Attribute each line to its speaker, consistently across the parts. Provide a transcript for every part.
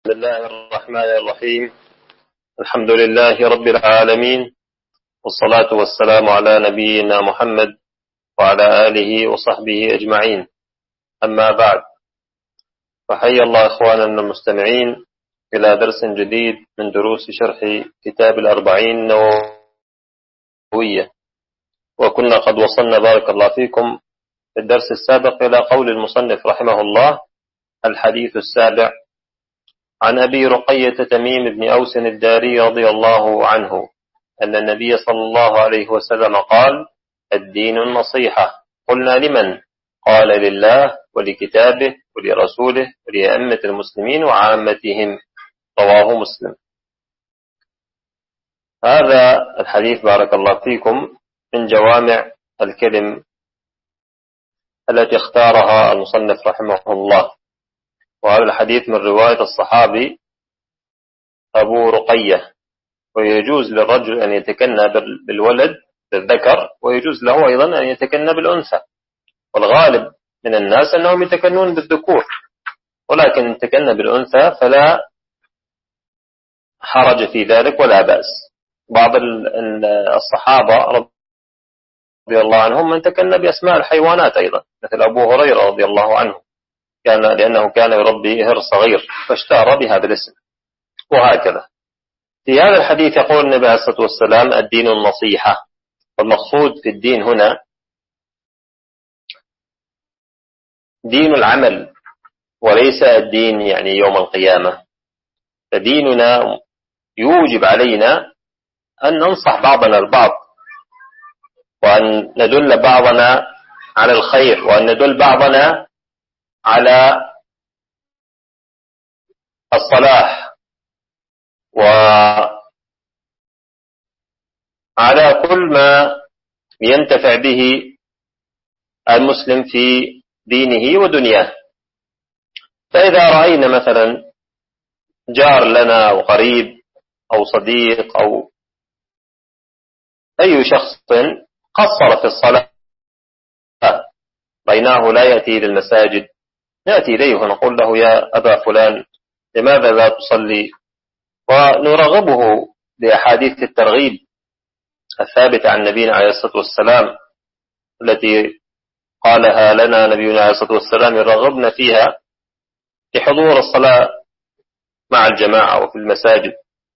Speaker 1: بسم الله الرحمن الرحيم. الحمد لله رب العالمين، والصلاة والسلام على نبينا محمد وعلى آله وصحبه أجمعين. أما بعد، فحي الله إخواننا المستمعين إلى درس جديد من دروس شرح كتاب الأربعين النووية. وكنا قد وصلنا بارك الله فيكم في الدرس السابق إلى قول المصنف رحمه الله: الحديث السابع عن أبي رقية تميم بن أوس الداري رضي الله عنه أن النبي صلى الله عليه وسلم قال: الدين النصيحة. قلنا: لمن؟ قال: لله ولكتابه ولرسوله ولأئمة المسلمين وعامتهم. رواه مسلم. هذا الحديث بارك الله فيكم من جوامع الكلم التي اختارها المصنف رحمه الله، وهذا الحديث من رواية الصحابي أبو رقية. ويجوز للرجل أن يتكنى بالولد بالذكر، ويجوز له أيضا أن يتكنى بالأنثى، والغالب من الناس أنهم يتكنون بالذكور، ولكن يتكنى بالأنثى فلا حرج في ذلك ولا بأس. بعض الصحابة رضي الله عنهم من تكنى بأسماء الحيوانات أيضا، مثل أبو هريرة رضي الله عنه، لأنه كان يربي هر صغير فاشتهر بهذا الاسم. وهكذا في هذا الحديث يقول النبي عليه الصلاة والسلام: الدين النصيحة. والمقصود في الدين هنا دين العمل، وليس الدين يعني يوم القيامة. فديننا يوجب علينا أن ننصح بعضنا البعض، وأن ندل بعضنا على الخير، وأن ندل بعضنا على الصلاح، وعلى كل ما ينتفع به المسلم في دينه ودنياه. فإذا رأينا مثلا جار لنا أو قريب أو صديق أو أي شخص قصر في الصلاة، رأيناه لا يأتي للمساجد، نأتي إليه ونقول له: يا أبا فلان، لماذا لا تصلي؟ ونرغبه بأحاديث الترغيب الثابتة عن نبينا عليه الصلاة والسلام، التي قالها لنا نبينا عليه الصلاة والسلام يرغبنا فيها لحضور الصلاة مع الجماعة وفي المساجد.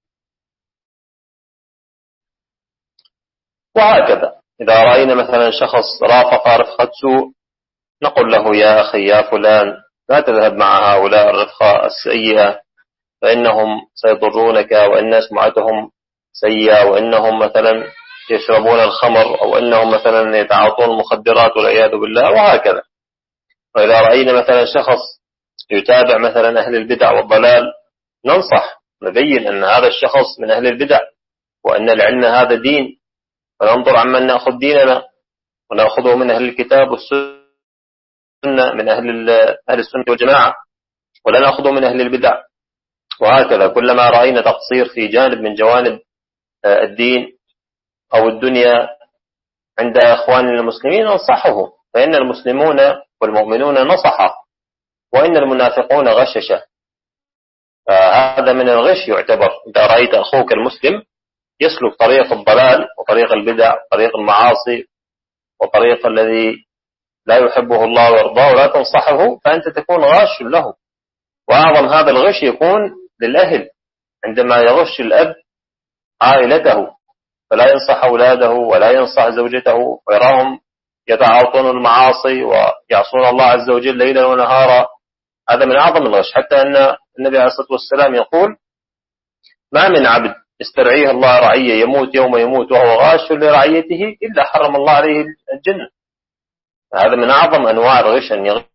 Speaker 1: وهكذا إذا رأينا مثلا شخص رافق رفقة سوء، نقول له: يا أخي يا فلان، لا تذهب مع هؤلاء الرفقة السيئة، فإنهم سيضرونك، وإن سمعتهم سيئة، وإنهم مثلا يشربون الخمر، أو إنهم مثلا يتعاطون المخدرات والعياذ بالله. وهكذا. وإذا رأينا مثلا شخص يتابع مثلا أهل البدع والضلال، ننصح، نبين أن هذا الشخص من أهل البدع، وأن العلم هذا دين، فننظر عمن نأخذ ديننا، ونأخذه من أهل الكتاب والسنة، من أهل السنة والجماعة، ولا نأخذه من أهل البدع. وهكذا كلما رأينا تقصير في جانب من جوانب الدين أو الدنيا عند أخواننا المسلمين ننصحه، فإن المسلمون والمؤمنون نصحة، وإن المنافقون غششة. فهذا من الغش يعتبر. إذا رأيت أخوك المسلم يسلك طريق الضلال وطريق البدع وطريق المعاصي وطريق الذي لا يحبه الله ويرضاه ولا تنصحه، فأنت تكون غاش له. وأعظم هذا الغش يكون للأهل، عندما يغش الأب عائلته، فلا ينصح أولاده ولا ينصح زوجته، ويراهم يتعاطون المعاصي ويعصون الله عز وجل ليلا ونهارا. هذا من أعظم الغش، حتى أن النبي عليه الصلاة والسلام يقول: ما من عبد استرعيه الله رعية يموت يوم يموت وهو غاش لرعيته إلا حرم الله عليه الجنة. هذا من أعظم أنواع الغش، أن يغش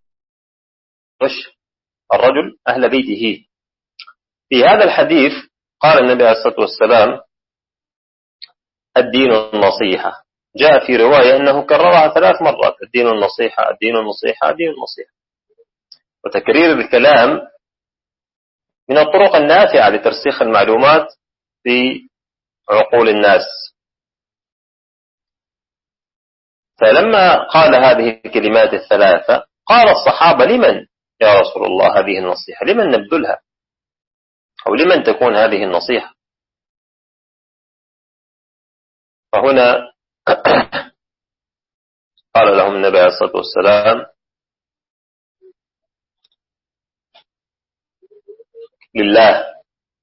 Speaker 1: الرجل أهل بيته. في هذا الحديث قال النبي عليه الصلاة والسلام: الدين النصيحة. جاء في رواية أنه كررها 3 مرات: الدين النصيحة، الدين النصيحة، الدين النصيحة. وتكرير الكلام من الطرق النافعة لترسيخ المعلومات في عقول الناس. فلما قال هذه الكلمات ال3 قال الصحابة: لمن يا رسول الله هذه النصيحة؟ لمن نبذلها؟ أو لمن تكون هذه النصيحة؟ فهنا قال لهم النبي عليه الصلاة والسلام لله.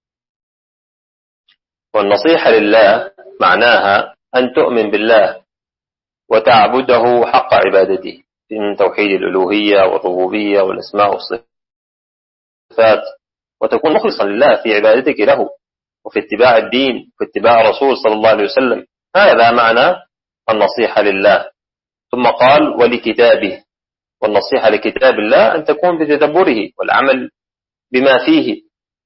Speaker 1: والنصيحة لله معناها أن تؤمن بالله وتعبده حق عبادته من توحيد الألوهية والربوبية والأسماء والصفات، وتكون مخلصا لله في عبادتك له وفي اتباع الدين وفي اتباع الرسول صلى الله عليه وسلم. هذا معنى النصيحة لله. ثم قال ولكتابه، والنصيحة لكتاب الله أن تكون بتدبره والعمل بما فيه،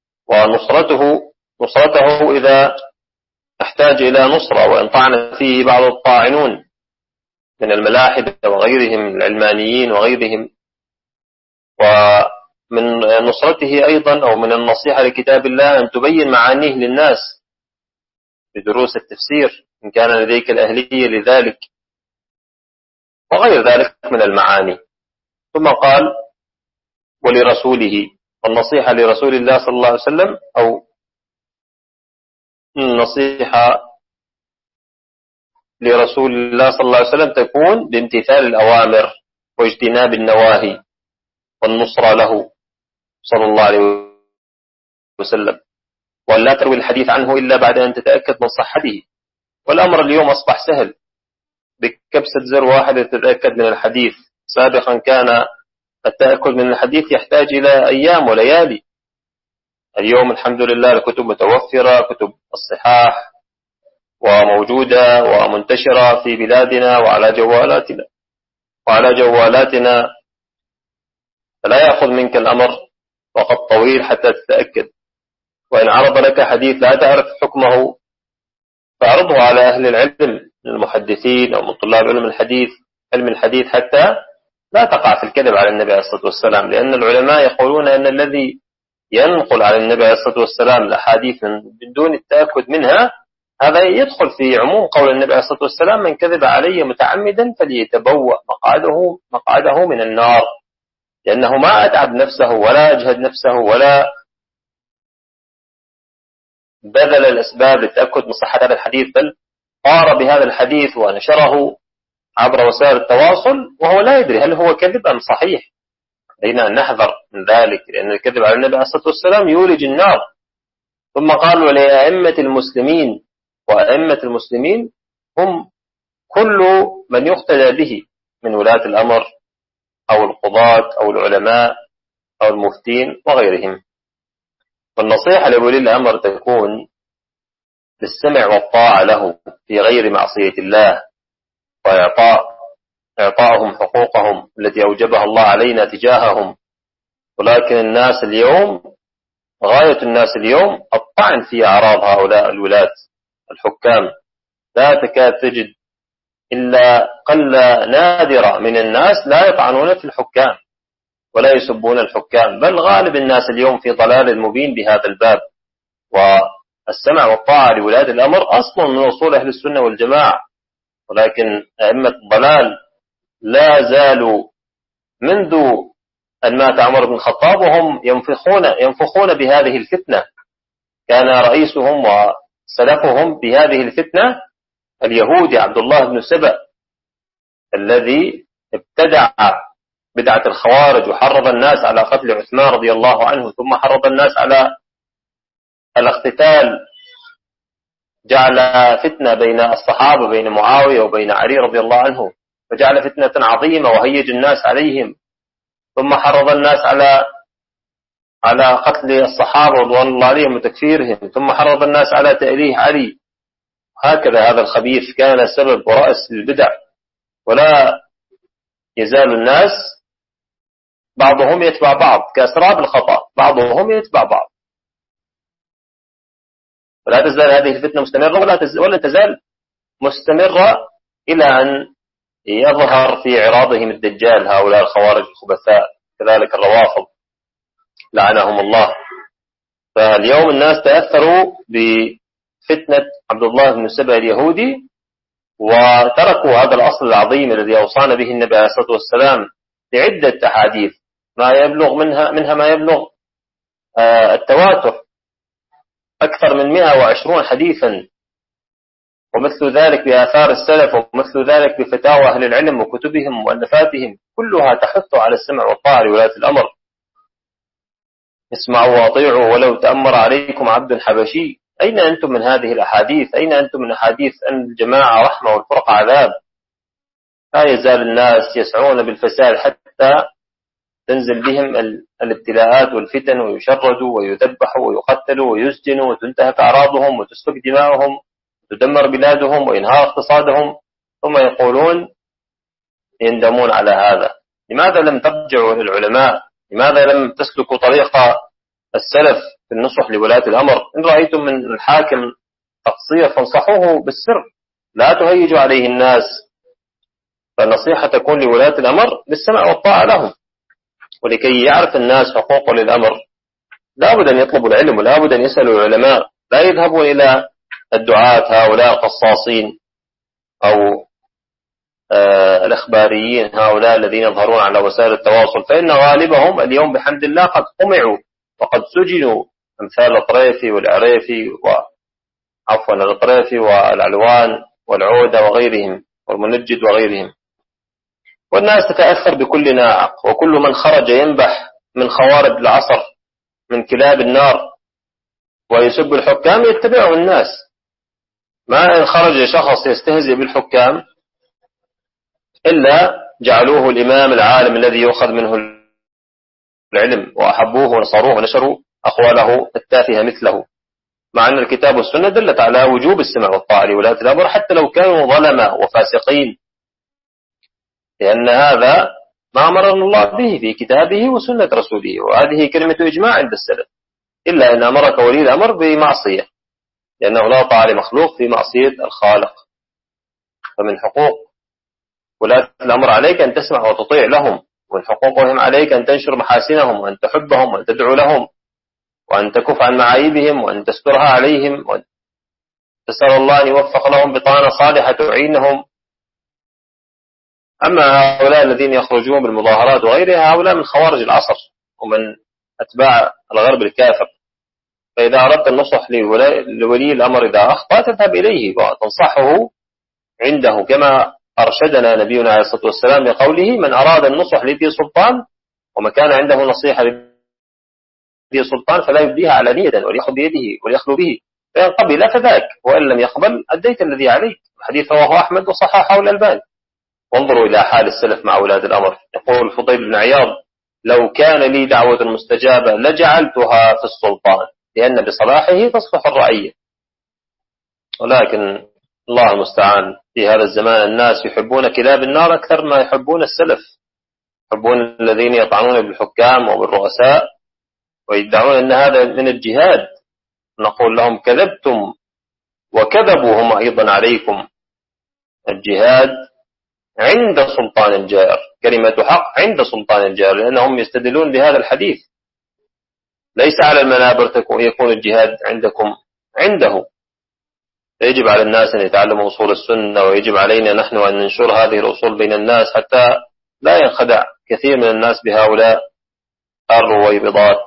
Speaker 1: نصرته إذا احتاج إلى نصرة، وإن طعن فيه بعض الطاعنون من الملاحدة وغيرهم من العلمانيين وغيرهم. ومن نصرته أيضا أو من النصيحة لكتاب الله أن تبين معانيه للناس بدروس التفسير إن كان لديك الأهلية لذلك وغير ذلك من المعاني. ثم قال ولرسوله، النصيحة لرسول الله صلى الله عليه وسلم أو النصيحة لرسول الله صلى الله عليه وسلم تكون بامتثال الأوامر واجتناب النواهي والنصرة له صلى الله عليه وسلم، ولا تروي الحديث عنه إلا بعد أن تتأكد من صحته. والأمر اليوم أصبح سهل، بكبسة زر واحدة تتأكد من الحديث. سابقا كان التأكد من الحديث يحتاج إلى أيام وليالي. اليوم الحمد لله الكتب متوفرة، كتب الصحاح وموجودة ومنتشرة في بلادنا وعلى جوالاتنا فلا يأخذ منك الأمر وقت طويل حتى تتأكد. وإن عرض لك حديث لا تعرف حكمه فأعرضه على أهل العلم من المحدثين أو من طلاب علم الحديث حتى لا تقع في الكذب على النبي عليه الصلاة والسلام. لأن العلماء يقولون أن الذي ينقل على النبي عليه الصلاة والسلام الأحاديث من دون التأكد منها هذا يدخل في عموم قول النبي عليه الصلاة والسلام من كذب علي متعمدا فليتبوأ مقعده من النار. لأنه ما أتعب نفسه ولا أجهد نفسه ولا بذل الأسباب للتأكد من صحة هذا الحديث، بل قار بهذا الحديث ونشره عبر وسائل التواصل وهو لا يدري هل هو كذب أم صحيح. علينا أن نحذر من ذلك، لأن الكذب على النبي عليه الصلاة والسلام يولج النار. ثم قالوا لأئمة المسلمين، وأئمة المسلمين هم كل من يقتدى به من ولاة الأمر أو القضاة أو العلماء أو المفتين وغيرهم. والنصيحة لولي الأمر تكون بالسمع والطاعة له في غير معصية الله، وإعطائهم حقوقهم التي أوجبها الله علينا تجاههم. ولكن الناس اليوم، غاية الناس اليوم الطعن في أعراض هؤلاء الولاة الحكام. لا تكاد تجد إلا قلة نادرة من الناس لا يطعنون في الحكام ولا يسبون الحكام، بل غالب الناس اليوم في ضلال مبين بهذا الباب. والسمع والطاعة لولاة الأمر أصل من أصول أهل السنة والجماعة، ولكن أئمة الضلال لا زالوا منذ أن مات عمر بن الخطاب وهم ينفخون بهذه الفتنة. كان رئيسهم وسلفهم بهذه الفتنة اليهودي عبد الله بن سبأ الذي ابتدع بدعة الخوارج وحرض الناس على قتل عثمان رضي الله عنه، ثم حرض الناس على الاقتتال، جعل فتنة بين الصحابة بين معاوية وبين علي رضي الله عنه، فجعل فتنة عظيمة وهيج الناس عليهم، ثم حرض الناس على قتل الصحابة رضوان الله عليهم وتكفيرهم، ثم حرض الناس على تأليه علي. هكذا هذا الخبيث كان سبب ورأس للبدع. ولا يزال الناس بعضهم يتبع بعض كأسراب الخطأ، بعضهم يتبع بعض. ولا تزال هذه الفتنة مستمرة ولا تزال مستمرة إلى أن يظهر في عراضهم الدجال هؤلاء الخوارج الخبثاء، كذلك الروافض لعنهم الله. فاليوم الناس تأثروا بفتنة عبد الله بن سبأ اليهودي وتركوا هذا الأصل العظيم الذي أوصانا به النبي عليه الصلاة والسلام بعدة أحاديث، ما يبلغ منها ما يبلغ التواتر أكثر من 120 حديثا، ومثل ذلك بآثار السلف، ومثل ذلك بفتاوى أهل العلم وكتبهم ومؤلفاتهم، كلها تحث على السمع والطاعة لولاة الأمر. اسمعوا واطيعوا ولو تأمر عليكم عبد حبشي. أين أنتم من هذه الأحاديث؟ أين أنتم من أحاديث أن الجماعة رحمة والفرقة عذاب؟ لا يزال الناس يسعون بالفساد حتى تنزل بهم الابتلاءات والفتن، ويشردوا ويذبحوا ويقتلوا ويسجنوا وتنتهك أعراضهم وتسفك دماؤهم وتدمر بلادهم وينهار اقتصادهم، ثم يقولون يندمون على هذا. لماذا لم ترجعوا إلى العلماء؟ لماذا لم تسلكوا طريق السلف في النصح لولاة الأمر؟ إن رأيتم من الحاكم تقصير فانصحوه بالسر، لا تهيجوا عليه الناس. فالنصيحة تكون لولاة الأمر بالسمع والطاعة لهم، ولكي يعرف الناس حقوق للأمر لا بد أن يطلبوا العلم، ولا بد أن يسألوا العلماء، لا يذهبوا إلى الدعاة هؤلاء القصاصين أو الإخباريين هؤلاء الذين يظهرون على وسائل التواصل، فإن غالبهم اليوم بحمد الله قد قمعوا وقد سجنوا، أمثال الطريفي والعريفي الطريفي والعلوان والعودة وغيرهم والمنجد وغيرهم. والناس تتأثر بكل ناعق، وكل من خرج ينبح من خوارب العصر من كلاب النار ويسب الحكام يتبعه الناس. ما إن خرج شخص يستهزئ بالحكام إلا جعلوه الإمام العالم الذي يؤخذ منه العلم، وأحبوه ونصروه ونشروا أقواله التافهة مثله، مع أن الكتاب والسنة دلت على وجوب السمع والطاعة لولاة الأمر حتى لو كانوا ظلمة وفاسقين، لأن هذا ما أمرنا الله به في كتابه وسنة رسوله، وهذه كلمة إجماع عند السلف. إلا أن أمرك ولي الأمر بمعصية، لأنه لا طاعة لمخلوق في معصية الخالق. فمن حقوق ولاة الأمر عليك أن تسمع وتطيع لهم، ومن حقوقهم عليك أن تنشر محاسنهم، وأن تحبهم، وأن تدعو لهم، وأن تكف عن معايبهم، وأن تسترها عليهم، وأن تسأل الله أن يوفق لهم بطانة صالحة تعينهم. أما هؤلاء الذين يخرجون بالمظاهرات وغيرها، هؤلاء من خوارج العصر ومن أتباع الغرب الكافر. فإذا أردت النصح لولي الأمر إذا أخطأ تذهب إليه وتنصحه عنده، كما أرشدنا نبينا عليه الصلاة والسلام بقوله: من أراد النصح لذي سلطان، وما كان عنده نصيحة لذي سلطان فلا يبديها علانية وليأخذ بيده وليخلو به، فإن قبل فذاك، وإن لم يقبل أديت الذي عليك. الحديث رواه أحمد وصححه الألباني. وانظروا إلى حال السلف مع أولاد الأمر. يقول الفضيل بن عياض: لو كان لي دعوة مستجابة لجعلتها في السلطان، لأن بصلاحه تصلح الرعية. ولكن الله المستعان، في هذا الزمان الناس يحبون كلاب النار أكثر ما يحبون السلف، يحبون الذين يطعنون بالحكام وبالرؤساء ويدعون أن هذا من الجهاد. نقول لهم: كذبتم وكذبوا هم أيضا عليكم. الجهاد عند سلطان الجائر، كلمة حق عند سلطان الجائر، لأنهم يستدلون بهذا الحديث: ليس على المنابر يكون الجهاد عندكم، عنده. يجب على الناس أن يتعلموا أصول السنة، ويجب علينا نحن أن ننشر هذه الأصول بين الناس حتى لا ينخدع كثير من الناس بهؤلاء الرويبضات.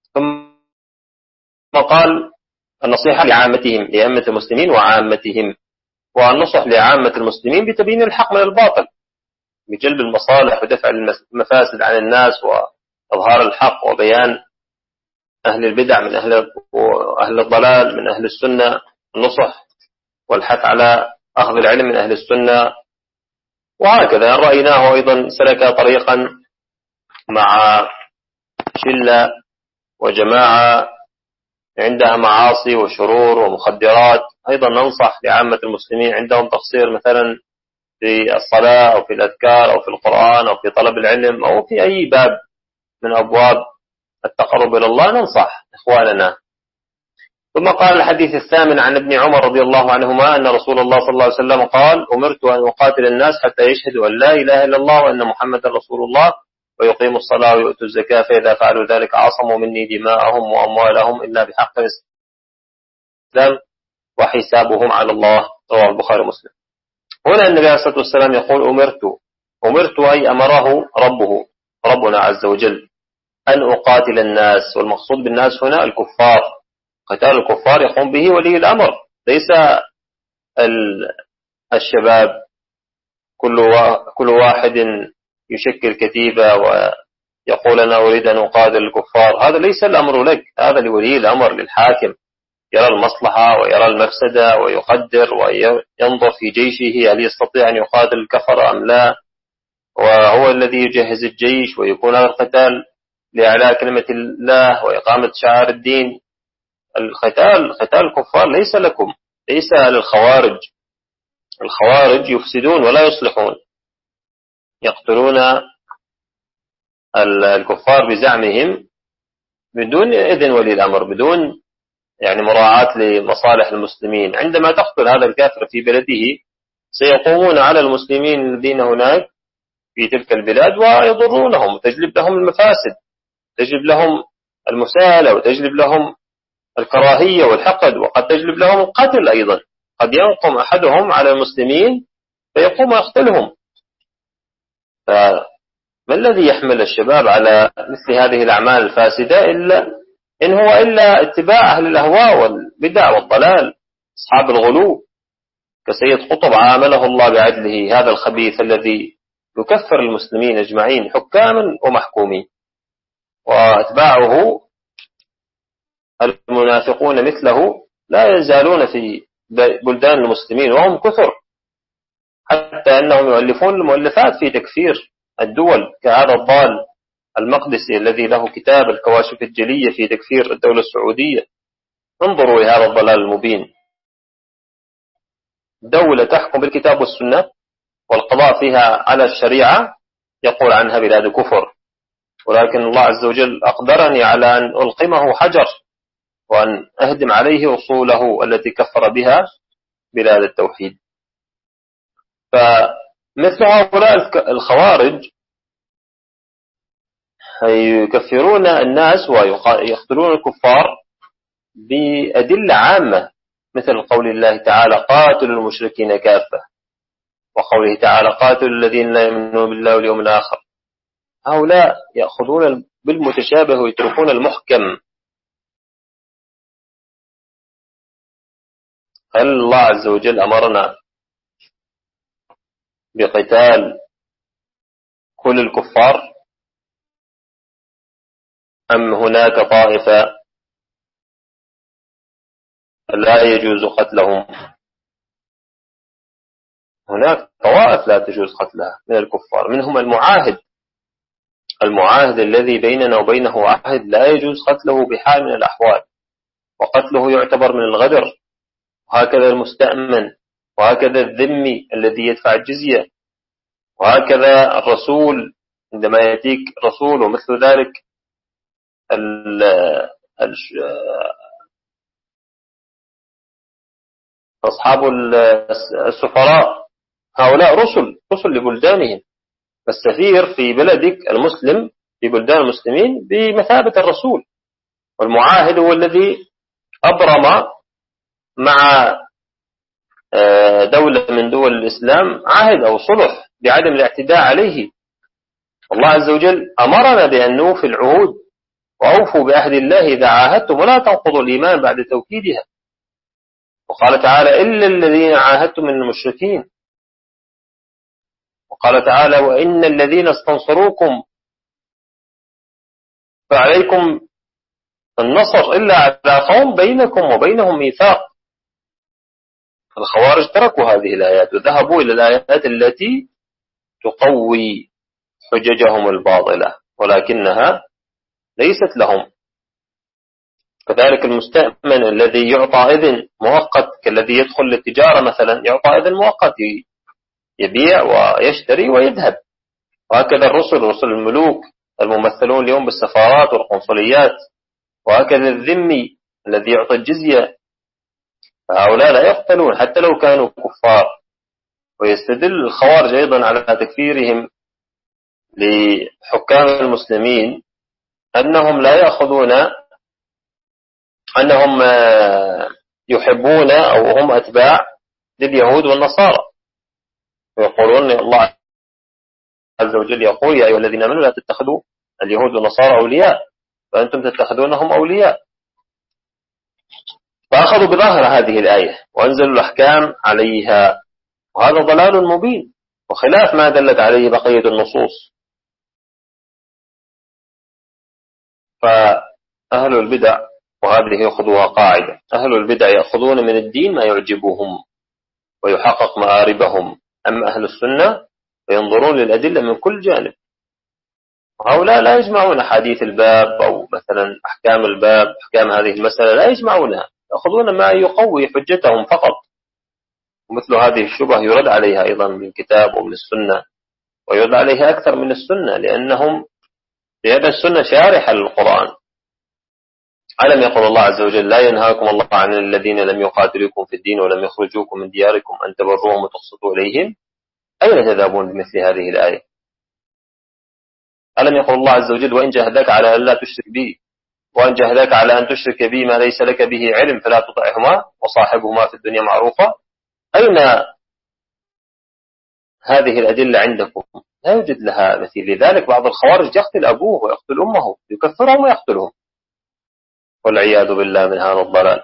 Speaker 1: ثم قال: النصيحة لعامتهم، لأئمة المسلمين وعامتهم، والنصح لعامة المسلمين بتبيين الحق من الباطل، بجلب المصالح ودفع المفاسد عن الناس، وإظهار الحق وبيان أهل البدع من أهل الضلال من أهل السنة، النصح والحث على أخذ العلم من أهل السنة. وهكذا رأيناه أيضا سلك طريقا مع شلة وجماعة عندها معاصي وشرور ومخدرات، أيضا ننصح لعامة المسلمين عندهم تقصير مثلا في الصلاة أو في الأذكار أو في القرآن أو في طلب العلم أو في أي باب من أبواب التقرب إلى الله، ننصح إخواننا. ثم قال الحديث الثامن عن ابن عمر رضي الله عنهما أن رسول الله صلى الله عليه وسلم قال: أمرت أن أقاتل الناس حتى يشهدوا أن لا إله إلا الله وأن محمدا رسول الله ويقيموا الصلاة ويؤتوا الزكاة، فإذا فعلوا ذلك عصموا مني دماءهم وأموالهم إلا بحق الإسلام وحسابهم على الله. رواه البخاري ومسلم. هنا النبي عليه الصلاة والسلام يقول: أمرت أي أمره ربنا عز وجل أن أقاتل الناس، والمقصود بالناس هنا الكفار، قتال الكفار يقوم به ولي الأمر، ليس الشباب كل واحد يشكل كتيبة ويقول أنا أريد أن أقاتل الكفار. هذا ليس الأمر لك، هذا لولي الأمر، للحاكم، يرى المصلحة ويرى المفسدة ويقدر وينظر في جيشه هل يستطيع أن يقاتل الكفر أم لا، وهو الذي يجهز الجيش ويكون هذا القتال لإعلاء كلمة الله وإقامة شعائر الدين. قتال الكفار ليس لكم، ليس للخوارج. الخوارج يفسدون ولا يصلحون، يقتلون الكفار بزعمهم بدون إذن ولي الأمر، بدون يعني مراعاة لمصالح المسلمين. عندما تقتل هذا الكافر في بلده سيقومون على المسلمين الذين هناك في تلك البلاد ويضرونهم وتجلب لهم المفاسد، تجلب لهم المساءلة وتجلب لهم الكراهية والحقد، وقد تجلب لهم القتل أيضا. قد ينقم أحدهم على المسلمين فيقوم يقتلهم. فما الذي يحمل الشباب على مثل هذه الأعمال الفاسدة إن هو إلا اتباع أهل الأهواء والبدع والضلال، أصحاب الغلو، كسيد قطب عامله الله بعدله، هذا الخبيث الذي يكفر المسلمين أجمعين حكاما ومحكومين. وأتباعه المنافقون مثله لا يزالون في بلدان المسلمين وهم كثر، حتى أنهم يؤلفون المؤلفات في تكفير الدول، كهذا الضال المقدسي الذي له كتاب الكواشف الجلية في تكفير الدولة السعودية. انظروا لهذا الضلال المبين. دولة تحكم بالكتاب والسنة والقضاء فيها على الشريعة يقول عنها بلاد كفر، ولكن الله عز وجل أقدرني على أن ألقمه حجر وأن أهدم عليه أصوله التي كفر بها بلاد التوحيد. فمثل هؤلاء الخوارج يكفرون الناس ويقتلون الكفار بأدلة عامة، مثل قول الله تعالى قاتلوا المشركين كافة، وقوله تعالى قاتلوا الذين لا يؤمنون بالله واليوم الآخر. هؤلاء يأخذون بالمتشابه ويتركون المحكم. هل الله عز وجل أمرنا بقتال كل الكفار، أم هناك طائفة لا يجوز قتلهم؟ هناك طوائف لا تجوز قتلها من الكفار، منهم المعاهد الذي بيننا وبينه عهد لا يجوز قتله بحال من الأحوال، وقتله يعتبر من الغدر. وهكذا المستأمن، وهكذا الذمي الذي يدفع الجزية، وهكذا الرسول عندما يأتيك رسول، ومثل ذلك أصحاب السفراء، هؤلاء رسل لبلدانهم. فالسفير في بلدك المسلم في بلدان المسلمين بمثابة الرسول، والمعاهد هو الذي أبرم مع دولة من دول الإسلام عهد أو صلح بعدم الاعتداء عليه. الله عز وجل أمرنا بأن نوفي العهود وأوفوا بعهد الله إذا عاهدتم ولا تنقضوا الإيمان بعد توكيدها. وقال تعالى إلا الذين عاهدتم من المشركين. وقال تعالى وإن الذين استنصروكم فعليكم النصر إلا على قوم بينكم وبينهم ميثاق. الخوارج تركوا هذه الآيات وذهبوا إلى الآيات التي تقوي حججهم الباطلة، ولكنها ليست لهم. كذلك المستأمن الذي يعطى إذن مؤقت، كالذي يدخل للتجارة مثلا يعطى إذن مؤقت يبيع ويشتري ويذهب. وهكذا رسل الملوك الممثلون اليوم بالسفارات والقنصليات، وهكذا الذمي الذي يعطي الجزية. فهؤلاء لا يقتلون حتى لو كانوا كفار. ويستدل الخوارج أيضا على تكفيرهم لحكام المسلمين أنهم لا يأخذون، أنهم يحبون أو هم أتباع لليهود والنصارى، ويقولون الله عز وجل يقول يا أيها الذين آمنوا لا تتخذوا اليهود والنصارى أولياء فأنتم تتخذونهم أولياء. فأخذوا بظاهر هذه الآية وأنزلوا الأحكام عليها، وهذا ضلال مبين وخلاف ما دلت عليه بقية النصوص. فأهل البدع، وهذه يأخذوها قاعدة، أهل البدع يأخذون من الدين ما يعجبهم ويحقق مآربهم، أما أهل السنة فينظرون للأدلة من كل جانب. وهؤلاء لا يجمعون حديث الباب أو مثلا أحكام الباب، أحكام هذه المسألة لا يجمعونها، يأخذون ما يقوي حجتهم فقط. ومثل هذه الشبه يرد عليها أيضا من الكتاب ومن السنة، ويرد عليها أكثر من السنة، لأن السنة شارحة للقرآن. ألم يقل الله عز وجل: لا ينهاكم الله عن الذين لم يقاتلوكم في الدين ولم يخرجوكم من دياركم أن تبروهم وتقسطوا إليهم. أين تذهبون بمثل هذه الآية؟ ألم يقل الله عز وجل: وإن جاهداك على أن لا تشرك بي وإن جاهداك على أن تشرك بي ما ليس لك به علم فلا تطعهما وصاحبهما في الدنيا معروفا. أين هذه الأدلة عندكم؟ لا يوجد لها مثيل. لذلك بعض الخوارج يقتل أبوه ويقتل أمه، يكفرهم ويقتلهم، والعياذ بالله من هذا الضلال.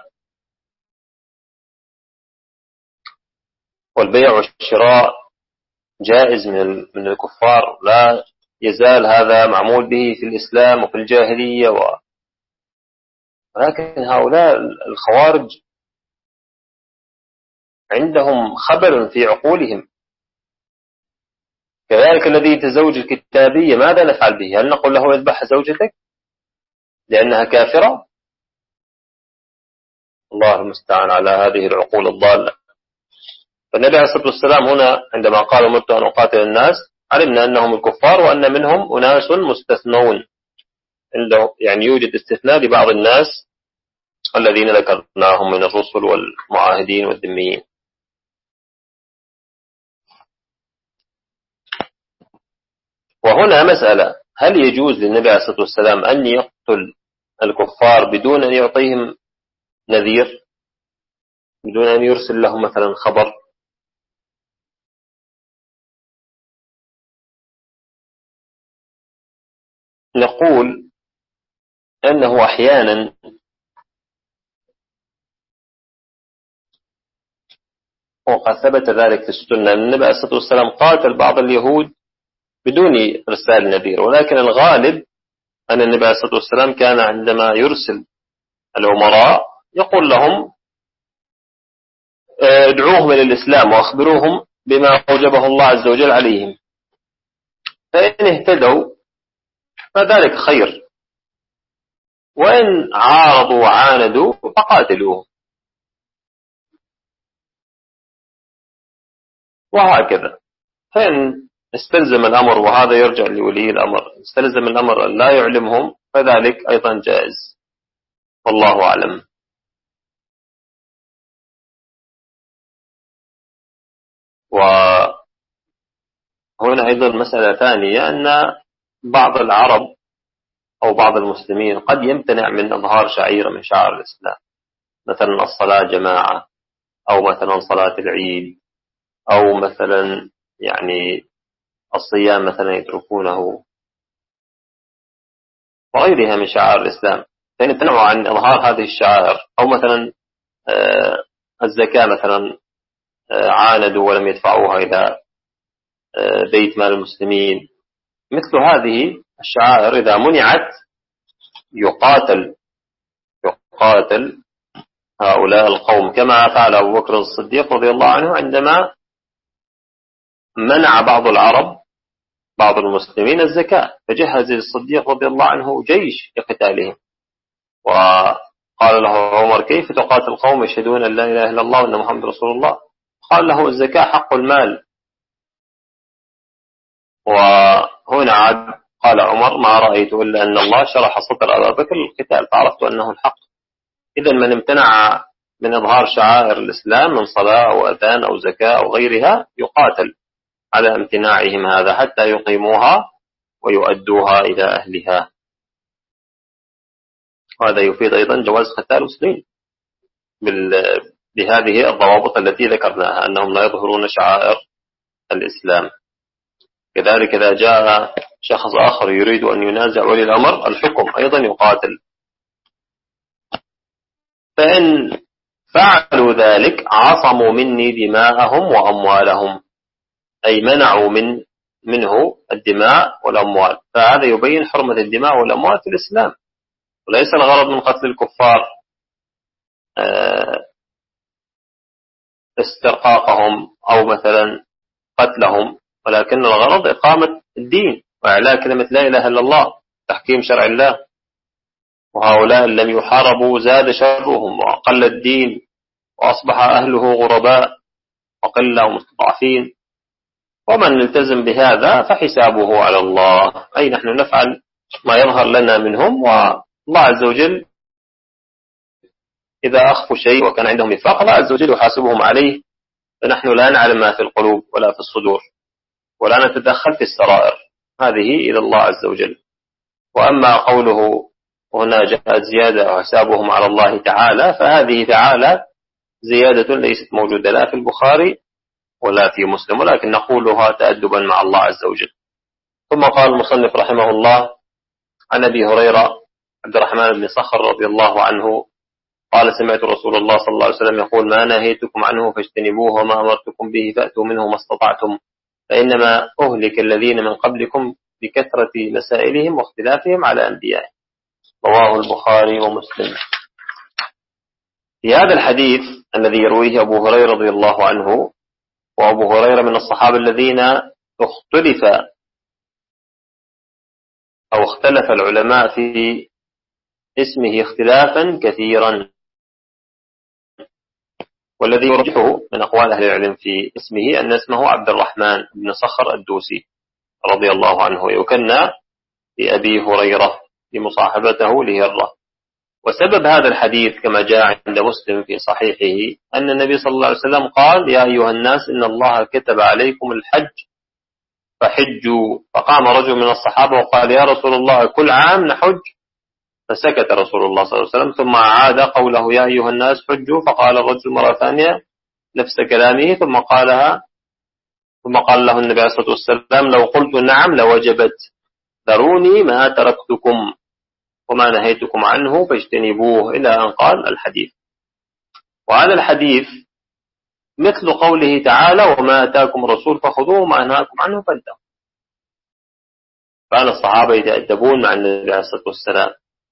Speaker 1: والبيع والشراء جائز من الكفار، لا يزال هذا معمول به في الإسلام وفي الجاهلية ولكن هؤلاء الخوارج عندهم خبل في عقولهم. كذلك الذي يتزوج الكتابية ماذا نفعل به؟ هل نقول له اذبح زوجتك لأنها كافرة؟ الله المستعان على هذه العقول الضالة. فالنبي عليه الصلاة والسلام هنا عندما قال: أمرت أن أقاتل الناس، علمنا أنهم الكفار وأن منهم أناس مستثنون، يعني يوجد استثناء لبعض الناس الذين ذكرناهم من الرسل والمعاهدين والذميين. وهنا مسألة: هل يجوز للنبي عليه الصلاة والسلام أن يقتل الكفار بدون أن يعطيهم نذير، بدون أن يرسل لهم مثلا خبر؟ نقول أنه أحيانا وقد ثبت ذلك في السنة، النبي عليه الصلاة والسلام قاتل بعض اليهود بدون إرسال نذير، ولكن الغالب أن النبي عليه الصلاة والسلام كان عندما يرسل الأمراء يقول لهم: ادعوهم إلى الإسلام وأخبروهم بما أوجبه الله عز وجل عليهم، فإن اهتدوا فذلك خير، وإن عارضوا وعاندوا فقاتلوهم، وهكذا. فإن استلزم الأمر، وهذا يرجع لولي الأمر، استلزم الأمر أن لا يعلمهم فذلك أيضا جائز، والله أعلم. وهنا أيضا مسألة ثانية، أن بعض العرب أو بعض المسلمين قد يمتنع من إظهار شعيرة من شعائر الإسلام، مثلا الصلاة جماعة، أو مثلا صلاة العيد، أو مثلا يعني الصيام مثلا يتركونه، وغيرها من شعائر الإسلام، فإن امتنعوا عن إظهار هذه الشعائر، أو مثلا الزكاة مثلا عاندوا ولم يدفعوها إلى بيت مال المسلمين، مثل هذه الشعائر إذا منعت يقاتل هؤلاء القوم، كما فعل أبو بكر الصديق رضي الله عنه عندما منع بعض العرب بعض المسلمين الزكاة، فجهز الصديق رضي الله عنه جيش لقتالهم، وقال له عمر: كيف تقاتل قوم يشهدون أن لا إله إلا الله وأن محمد رسول الله؟ قال له: الزكاة حق المال. وهنا عاد قال عمر: ما رأيت إلا أن الله شرح صدر أبا بكر للقتال، فعرفت أنه الحق. إذا من امتنع من إظهار شعائر الإسلام من صلاة أو أذان أو زكاة أو غيرها يقاتل على امتناعهم هذا حتى يقيموها ويؤدوها إلى أهلها. وهذا يفيد أيضا جواز قتال المسلمين بهذه الضوابط التي ذكرناها، أنهم لا يظهرون شعائر الإسلام. كذلك إذا جاء شخص آخر يريد أن ينازع ولي الأمر الحكم أيضا يقاتل. فإن فعلوا ذلك عصموا مني دماءهم وأموالهم، أي منعوا منه الدماء والأموال. فهذا يبين حرمة الدماء والأموال في الإسلام، وليس الغرض من قتل الكفار استرقاقهم أو مثلا قتلهم، ولكن الغرض إقامة الدين وإعلاء كلمة لا إله إلا الله، تحكيم شرع الله. وهؤلاء لم يحاربوا زاد شرهم وأقل الدين، وأصبح أهله غرباء وقلة ومستضعفين. ومن التزم بهذا فحسابه على الله، أي نحن نفعل ما يظهر لنا منهم، والله عز وجل إذا أخفوا شيء وكان عندهم نفاق الله عز وجل يحاسبهم عليه، فنحن لا نعلم ما في القلوب ولا في الصدور، ولا نتدخل في السرائر، هذه إلى الله عز وجل. وأما قوله هنا جاءت زيادة وحسابهم على الله تعالى، فهذه تعالى زيادة ليست موجودة لا في البخاري ولا في مسلم، ولكن نقولها تأدبا مع الله عز وجل. ثم قال المصنف رحمه الله: عن أبي هريرة عبد الرحمن بن صخر رضي الله عنه قال: سمعت رسول الله صلى الله عليه وسلم يقول: ما نهيتكم عنه فاجتنبوه، وما أمرتكم به فأتوا منه ما استطعتم، فإنما أهلك الذين من قبلكم بكثرة مسائلهم واختلافهم على أنبيائهم. رواه البخاري ومسلم. في هذا الحديث الذي يرويه أبو هريرة رضي الله عنه، وأبو هريرة من الصحابة الذين اختلف العلماء في اسمه اختلافا كثيرا، والذي يرجحه من أقوال أهل العلم في اسمه أن اسمه عبد الرحمن بن صخر الدوسي رضي الله عنه، يكنى بأبي هريرة لمصاحبته لهرة. وسبب هذا الحديث كما جاء عند مسلم في صحيحه أن النبي صلى الله عليه وسلم قال: يا أيها الناس إن الله كتب عليكم الحج فحجوا. فقام رجل من الصحابة وقال: يا رسول الله كل عام نحج؟ فسكت رسول الله صلى الله عليه وسلم، ثم عاد قوله: يا أيها الناس حجوا. فقال الرجل مرة ثانية نفس كلامه، ثم قال له النبي عليه الصلاة والسلام: لو قلت نعم لوجبت، ذروني ما تركتكم وما نهيتكم عنه فاجتنبوه، إلى أن قال الحديث. وهذا الحديث مثل قوله تعالى: وما أتاكم الرسول فخذوه وما نهاكم عنه فانتهوا. كان الصحابة يتأدبون مع النبي عليه الصلاة والسلام،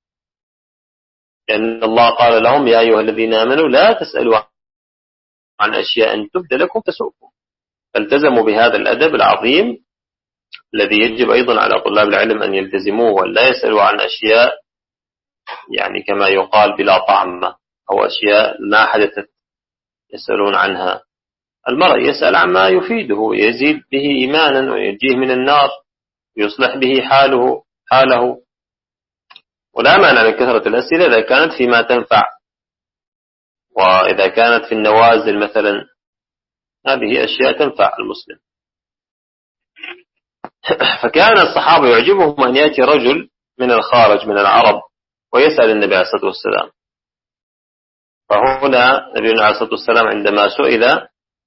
Speaker 1: لأن الله قال لهم: يا أيها الذين آمنوا لا تسألوا عن أشياء أن تبد لكم تسؤكم. فالتزموا بهذا الأدب العظيم الذي يجب أيضا على طلاب العلم أن يلتزموه، ولا يسألوا عن أشياء يعني كما يقال بلا طعم، أو أشياء ما حدثت يسألون عنها. المرء يسأل عما يفيده، يزيد به إيمانا وينجيه من النار ويصلح به حاله. ولا مانع من كثرة الأسئلة إذا كانت فيما تنفع، وإذا كانت في النوازل مثلا، هذه أشياء تنفع المسلم. فكان الصحابة يعجبهم أن يأتي رجل من الخارج من العرب ويسأل النبي عليه الصلاة والسلام. فهنا نبينا عليه الصلاة والسلام عندما سئل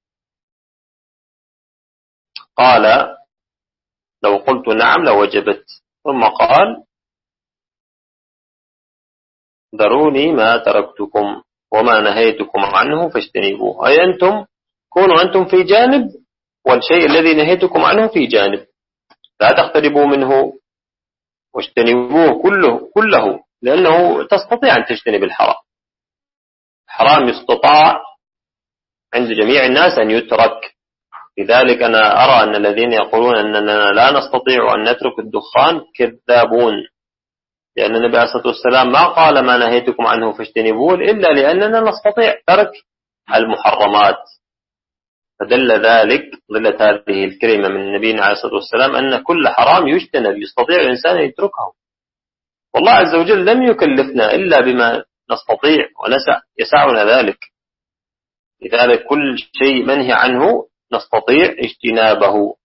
Speaker 1: قال: لو قلت نعم لوجبت، ثم قال: ذروني ما تركتكم وما نهيتكم عنه فاجتنبوه، أي أنتم كونوا أنتم في جانب، والشيء الذي نهيتكم عنه في جانب، لا تقتربوا منه واجتنبوه كله، لأنه تستطيع أن تجتنب الحرام. الحرام يستطاع عند جميع الناس أن يترك. لذلك أنا أرى أن الذين يقولون أننا لا نستطيع أن نترك الدخان كذابون، لأن النبي عليه الصلاة والسلام ما قال ما نهيتكم عنه فاجتنبوه إلا لأننا نستطيع ترك المحرمات. فدل ذلك ضلت هذه الكلمة من النبي عليه الصلاة والسلام أن كل حرام يجتنب، يستطيع الإنسان أن يتركه. والله عز وجل لم يكلفنا إلا بما نستطيع يسعنا ذلك. لذلك كل شيء منهي عنه نستطيع اجتنابه،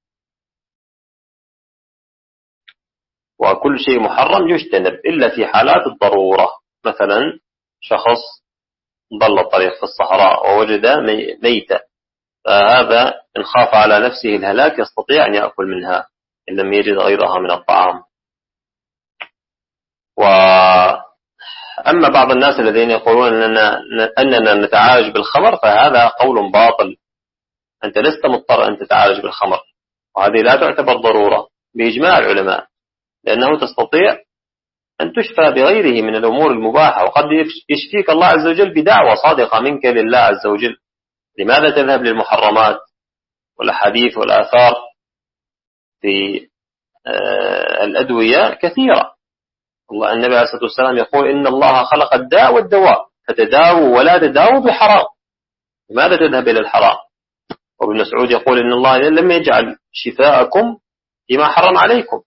Speaker 1: وكل شيء محرم يجتنب إلا في حالات الضرورة. مثلا شخص ضل الطريق في الصحراء ووجد ميتة، فهذا إن خاف على نفسه الهلاك يستطيع أن يأكل منها إن لم يجد غيرها من الطعام. وأما أما بعض الناس الذين يقولون أننا نتعالج بالخمر فهذا قول باطل. أنت لست مضطر أن تتعالج بالخمر، وهذه لا تعتبر ضرورة بإجماع العلماء، لأنه تستطيع أن تشفى بغيره من الأمور المباحة، وقد يشفيك الله عز وجل بدعوة صادقة منك لله عز وجل. لماذا تذهب للمحرمات والأحاديث والآثار في الأدوية كثيرة؟ الله النبي عليه الصلاة والسلام يقول إن الله خلق الداء والدواء فتداووا ولا تداووا بحرام. لماذا تذهب إلى الحرام؟ وابن مسعود يقول إن الله لم يجعل شفاءكم فيما حرم عليكم.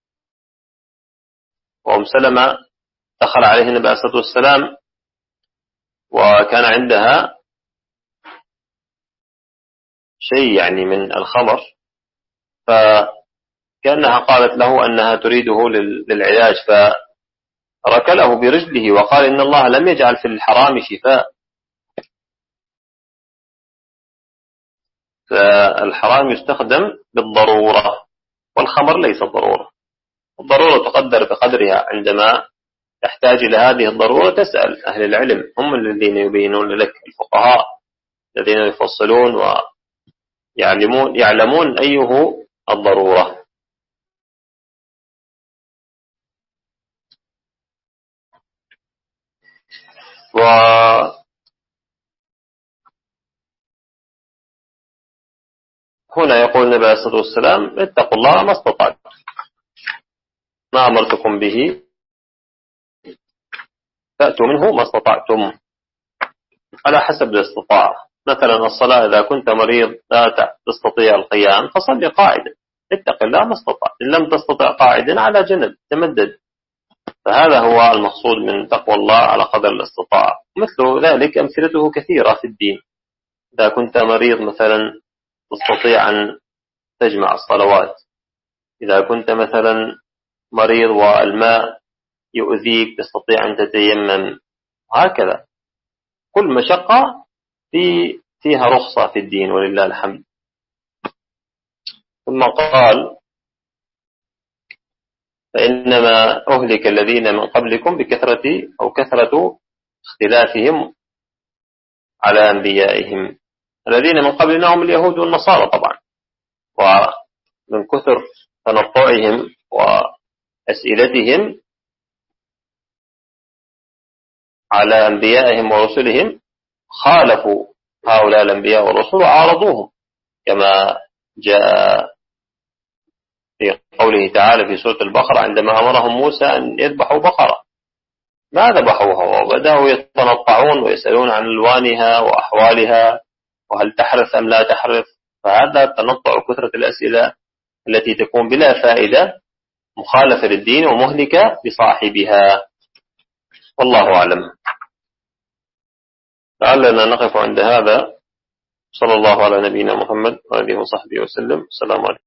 Speaker 1: وأم سلمة دخل عليه النبي عليه الصلاة والسلام وكان عندها شيء يعني من الخمر، فكأنها قالت له أنها تريده للعلاج، فركله برجله وقال إن الله لم يجعل في الحرام شفاء. فالحرام يستخدم بالضرورة، والخمر ليس ضرورة. الضرورة تقدر بقدرها. عندما تحتاج إلى هذه الضرورة تسأل أهل العلم، هم الذين يبينون لك، الفقهاء الذين يفصلون ويعلمون أيه الضرورة. وهنا يقول النبي عليه الصلاة والسلام اتقوا الله ما استطعتم، ما أمرتكم به فأتوا منه ما استطعتم، على حسب الاستطاعة. مثلا الصلاة إذا كنت مريض لا تستطيع القيام فصل قاعدا، اتق الله ما استطعت. إن لم تستطع قاعدا على جنب تمدد. فهذا هو المقصود من تقوى الله على قدر الاستطاعة. مثل ذلك أمثلته كثيرة في الدين. إذا كنت مريض مثلا تستطيع أن تجمع الصلوات. إذا كنت مثلا مريض والماء يؤذيك تستطيع أن تتيمم. هكذا كل مشقة فيها رخصة في الدين ولله الحمد. ثم قال فإنما أهلك الذين من قبلكم كثرة اختلافهم على أنبيائهم. الذين من قبلنا هم اليهود والنصارى طبعا، ومن كثر تنطعهم وأسئلتهم على أنبيائهم ورسلهم خالفوا هؤلاء الأنبياء والرسل وعارضوهم، كما جاء في قوله تعالى في سورة البقرة عندما أمرهم موسى أن يذبحوا بقرة ما ذبحوها، وبدأوا يتنطعون ويسألون عن ألوانها وأحوالها وهل تحرث أم لا تحرث. فهذا التنطع وكثرة الأسئلة التي تكون بلا فائدة مخالفة للدين ومهلكة بصاحبها. والله أعلم. لعلنا نقف عند هذا. صلى الله على نبينا محمد وآله وصحبه وسلم. السلام عليكم.